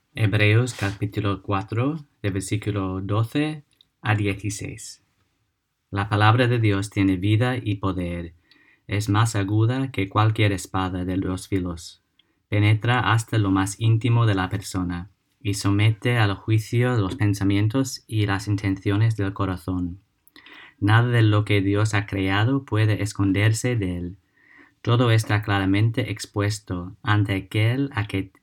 Hebreos capítulo 4, de versículo 12 a 16. La palabra de Dios tiene vida y poder. Es más aguda que cualquier espada de 2 filos. Penetra hasta lo más íntimo de la persona y somete al juicio los pensamientos y las intenciones del corazón. Nada de lo que Dios ha creado puede esconderse de él. Todo está claramente expuesto ante aquel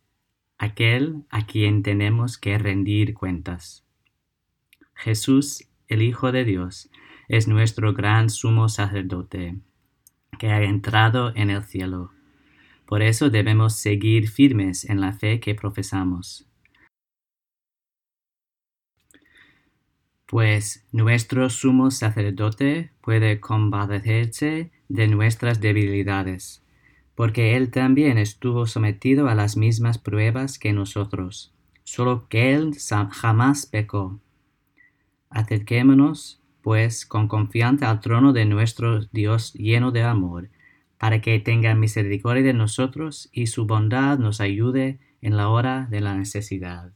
a quien tenemos que rendir cuentas. Jesús, el Hijo de Dios, es nuestro gran sumo sacerdote, que ha entrado en el cielo. Por eso debemos seguir firmes en la fe que profesamos. Pues nuestro sumo sacerdote puede compadecerse de nuestras debilidades, porque él también estuvo sometido a las mismas pruebas que nosotros, solo que él jamás pecó. Acerquémonos, pues, con confianza al trono de nuestro Dios lleno de amor, para que tenga misericordia de nosotros y su bondad nos ayude en la hora de la necesidad.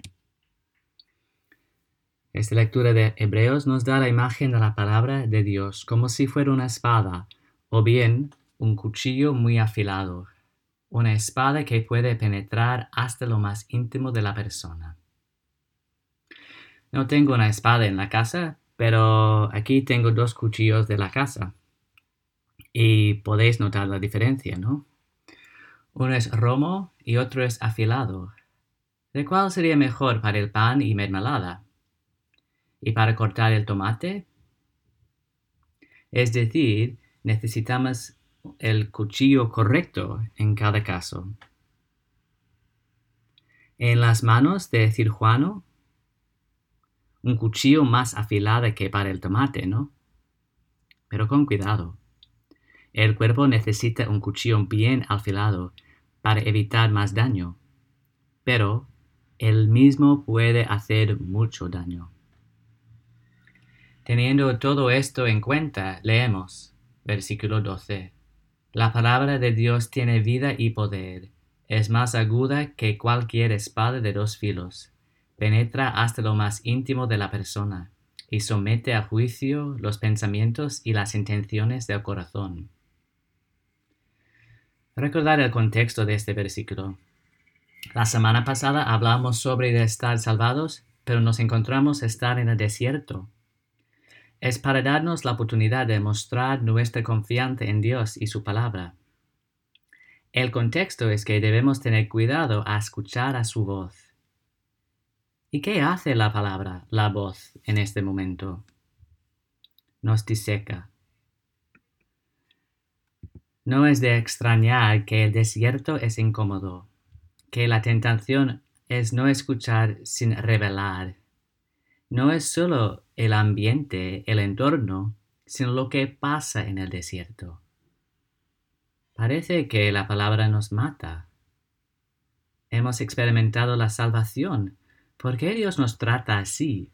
Esta lectura de Hebreos nos da la imagen de la palabra de Dios como si fuera una espada, o bien un cuchillo muy afilado, una espada que puede penetrar hasta lo más íntimo de la persona. No tengo una espada en la casa, pero aquí tengo 2 cuchillos de la casa. Y podéis notar la diferencia, ¿no? Uno es romo y otro es afilado. ¿De cuál sería mejor para el pan y mermelada? ¿Y para cortar el tomate? Es decir, necesitamos el cuchillo correcto en cada caso. En las manos de cirujano, un cuchillo más afilado que para el tomate, ¿no? Pero con cuidado. El cuerpo necesita un cuchillo bien afilado para evitar más daño, pero el mismo puede hacer mucho daño. Teniendo todo esto en cuenta, leemos, versículo 12. La palabra de Dios tiene vida y poder, es más aguda que cualquier espada de 2 filos, penetra hasta lo más íntimo de la persona, y somete a juicio los pensamientos y las intenciones del corazón. Recordar el contexto de este versículo. La semana pasada hablamos sobre estar salvados, pero nos encontramos estar en el desierto. Es para darnos la oportunidad de mostrar nuestra confianza en Dios y su palabra. El contexto es que debemos tener cuidado a escuchar a su voz. ¿Y qué hace la palabra, la voz, en este momento? Nos diseca. No es de extrañar que el desierto es incómodo, que la tentación es no escuchar sin revelar. No es solo el ambiente, el entorno, sino lo que pasa en el desierto. Parece que la palabra nos mata. Hemos experimentado la salvación. ¿Por qué Dios nos trata así?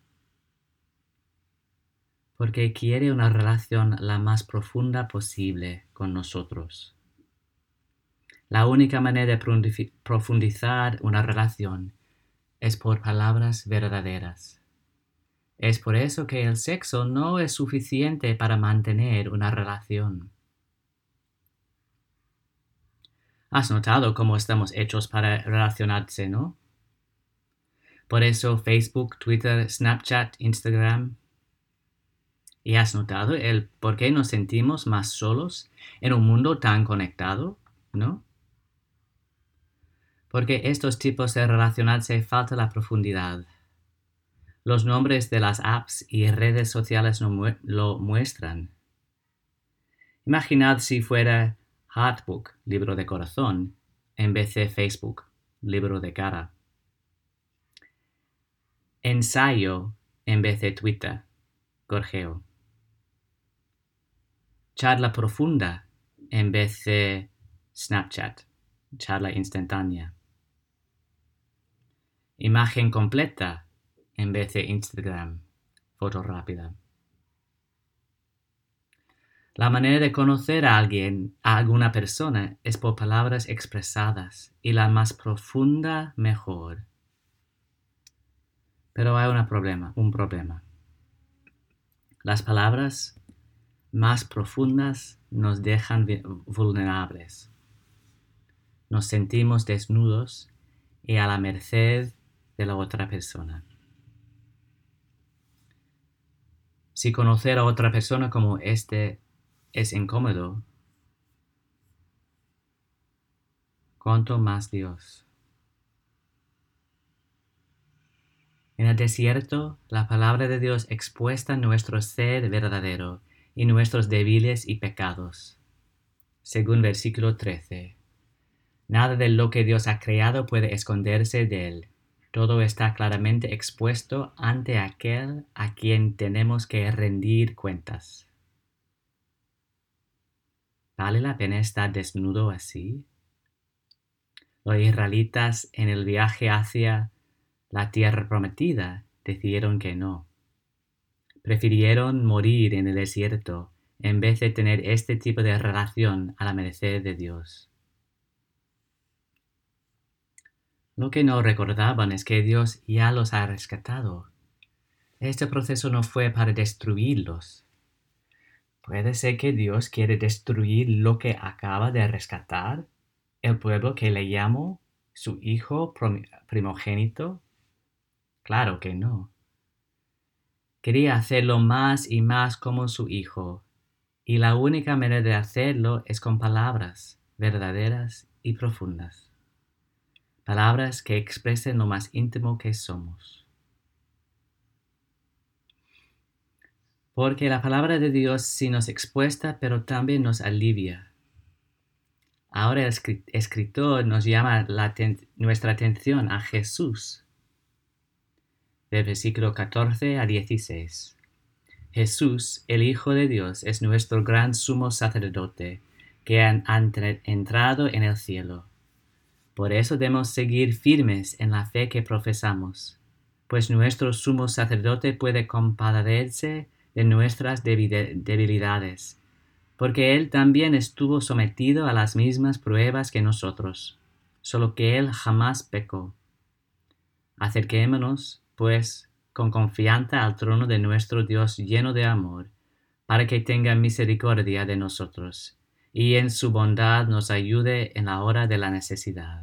Porque quiere una relación la más profunda posible con nosotros. La única manera de profundizar una relación es por palabras verdaderas. Es por eso que el sexo no es suficiente para mantener una relación. Has notado cómo estamos hechos para relacionarse, ¿no? Por eso Facebook, Twitter, Snapchat, Instagram. ¿Y has notado el por qué nos sentimos más solos en un mundo tan conectado, no? Porque estos tipos de relacionarse falta la profundidad. Los nombres de las apps y redes sociales lo muestran. Imaginad si fuera Heartbook, libro de corazón, en vez de Facebook, libro de cara. Ensayo en vez de Twitter, gorjeo. Charla profunda en vez de Snapchat, charla instantánea. Imagen completa en vez de Instagram, foto rápida. La manera de conocer a alguna persona, es por palabras expresadas, y la más profunda mejor. Pero hay un problema. Las palabras más profundas nos dejan vulnerables. Nos sentimos desnudos y a la merced de la otra persona. Si conocer a otra persona como este es incómodo, ¿cuánto más Dios? En el desierto, la palabra de Dios expuesta nuestro ser verdadero y nuestros débiles y pecados. Según versículo 13. Nada de lo que Dios ha creado puede esconderse de él. Todo está claramente expuesto ante aquel a quien tenemos que rendir cuentas. ¿Vale la pena estar desnudo así? Los israelitas en el viaje hacia la tierra prometida decidieron que no. Prefirieron morir en el desierto en vez de tener este tipo de relación a la merced de Dios. Lo que no recordaban es que Dios ya los ha rescatado. Este proceso no fue para destruirlos. ¿Puede ser que Dios quiere destruir lo que acaba de rescatar? ¿El pueblo que le llamó su hijo primogénito? Claro que no. Quería hacerlo más y más como su hijo, y la única manera de hacerlo es con palabras verdaderas y profundas. Palabras que expresen lo más íntimo que somos. Porque la palabra de Dios sí nos expuesta, pero también nos alivia. Ahora el escritor nos llama nuestra atención a Jesús. Del versículo 14 a 16. Jesús, el Hijo de Dios, es nuestro gran sumo sacerdote, que ha entrado en el cielo. Por eso debemos seguir firmes en la fe que profesamos, pues nuestro sumo sacerdote puede compadecerse de nuestras debilidades, porque él también estuvo sometido a las mismas pruebas que nosotros, solo que él jamás pecó. Acerquémonos, pues, con confianza al trono de nuestro Dios lleno de amor, para que tenga misericordia de nosotros, y en su bondad nos ayude en la hora de la necesidad.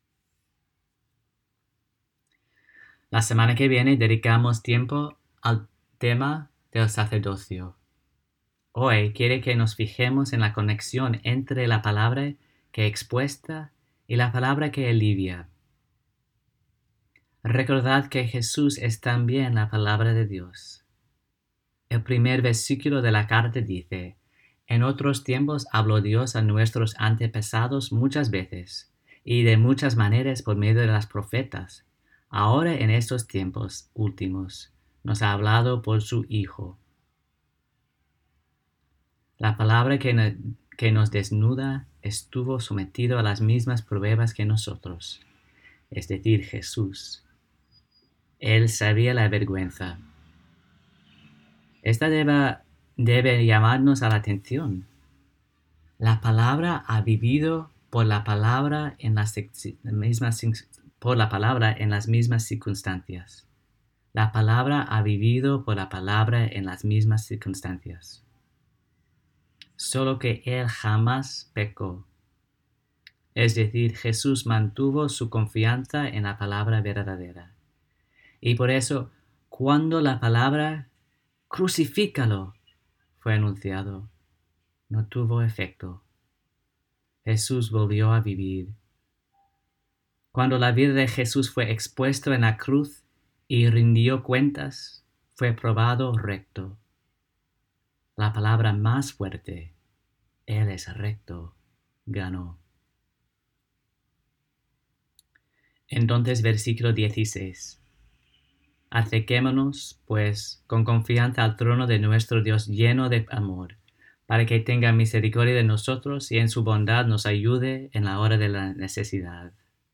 La semana que viene dedicamos tiempo al tema del sacerdocio. Hoy quiere que nos fijemos en la conexión entre la palabra que expuesta y la palabra que alivia. Recordad que Jesús es también la palabra de Dios. El primer versículo de la carta dice: En otros tiempos habló Dios a nuestros antepasados muchas veces, y de muchas maneras por medio de los profetas. Ahora en estos tiempos últimos nos ha hablado por su Hijo. La palabra que nos desnuda estuvo sometido a las mismas pruebas que nosotros, es decir, Jesús. Él sabía la vergüenza. Esta debe llamarnos a la atención. La palabra ha vivido por la palabra en las mismas circunstancias. La palabra ha vivido por la palabra en las mismas circunstancias. Solo que él jamás pecó. Es decir, Jesús mantuvo su confianza en la palabra verdadera. Y por eso, cuando la palabra "crucifícalo" fue anunciado, no tuvo efecto. Jesús volvió a vivir. Cuando la vida de Jesús fue expuesta en la cruz y rindió cuentas, fue probado recto. La palabra más fuerte, Él es recto, ganó. Entonces, versículo 16. Acerquémonos, pues, con confianza al trono de nuestro Dios lleno de amor, para que tenga misericordia de nosotros y en su bondad nos ayude en la hora de la necesidad.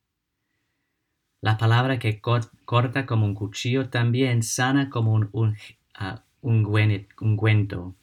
La palabra que corta como un cuchillo también sana como un ungüento.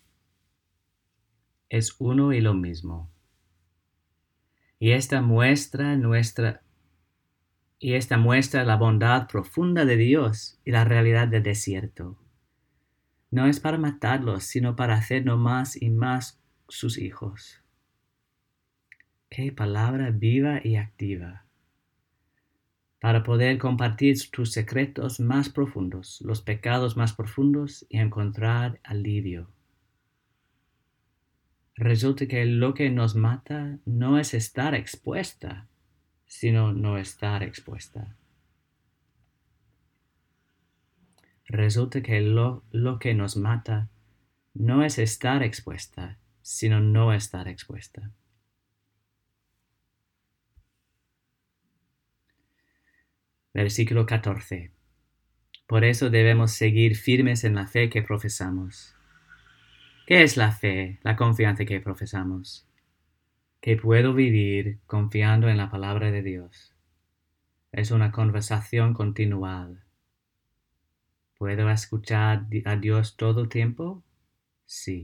Es uno y lo mismo. Y esta muestra nuestra Y esta muestra la bondad profunda de Dios y la realidad del desierto. No es para matarlos, sino para hacernos más y más sus hijos. ¡Qué palabra viva y activa! Para poder compartir tus secretos más profundos, los pecados más profundos y encontrar alivio. Resulta que lo que nos mata no es estar expuesta, sino no estar expuesta. Resulta que lo que nos mata no es estar expuesta, sino no estar expuesta. Versículo 14. Por eso debemos seguir firmes en la fe que profesamos. ¿Qué es la fe, la confianza que profesamos? Que puedo vivir confiando en la palabra de Dios. Es una conversación continual. ¿Puedo escuchar a Dios todo el tiempo? Sí.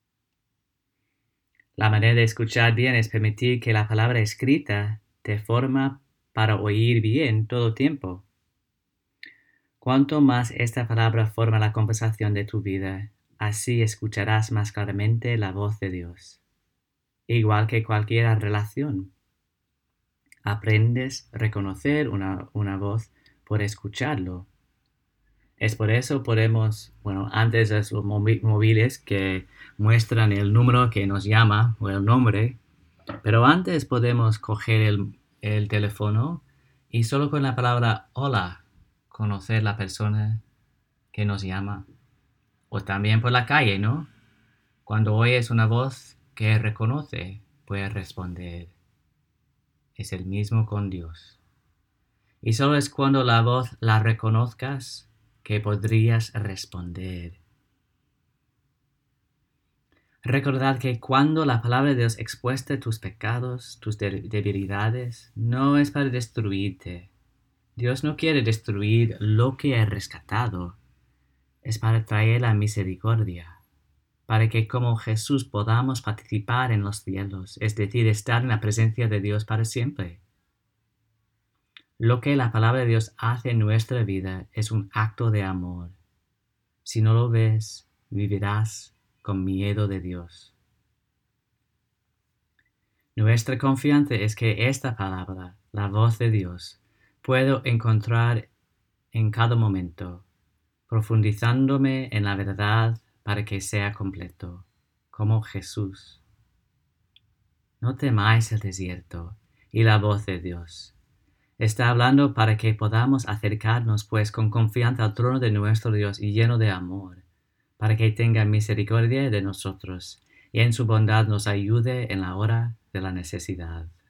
La manera de escuchar bien es permitir que la palabra escrita te forma para oír bien todo el tiempo. Cuanto más esta palabra forma la conversación de tu vida, así escucharás más claramente la voz de Dios. Igual que cualquier relación. Aprendes a reconocer una voz por escucharlo. Es por eso podemos, antes de los móviles que muestran el número que nos llama o el nombre, pero antes podemos coger el teléfono y solo con la palabra hola conocer la persona que nos llama. O también por la calle, ¿no? Cuando oyes una voz que reconoce, puedes responder. Es el mismo con Dios. Y solo es cuando la voz la reconozcas que podrías responder. Recordad que cuando la palabra de Dios expuesta tus pecados, tus debilidades, no es para destruirte. Dios no quiere destruir lo que ha rescatado. Es para traer la misericordia, para que como Jesús podamos participar en los cielos, es decir, estar en la presencia de Dios para siempre. Lo que la palabra de Dios hace en nuestra vida es un acto de amor. Si no lo ves, vivirás con miedo de Dios. Nuestra confianza es que esta palabra, la voz de Dios, puedo encontrar en cada momento, profundizándome en la verdad para que sea completo, como Jesús. No temáis el desierto y la voz de Dios. Está hablando para que podamos acercarnos pues con confianza al trono de nuestro Dios y lleno de amor, para que tenga misericordia de nosotros y en su bondad nos ayude en la hora de la necesidad.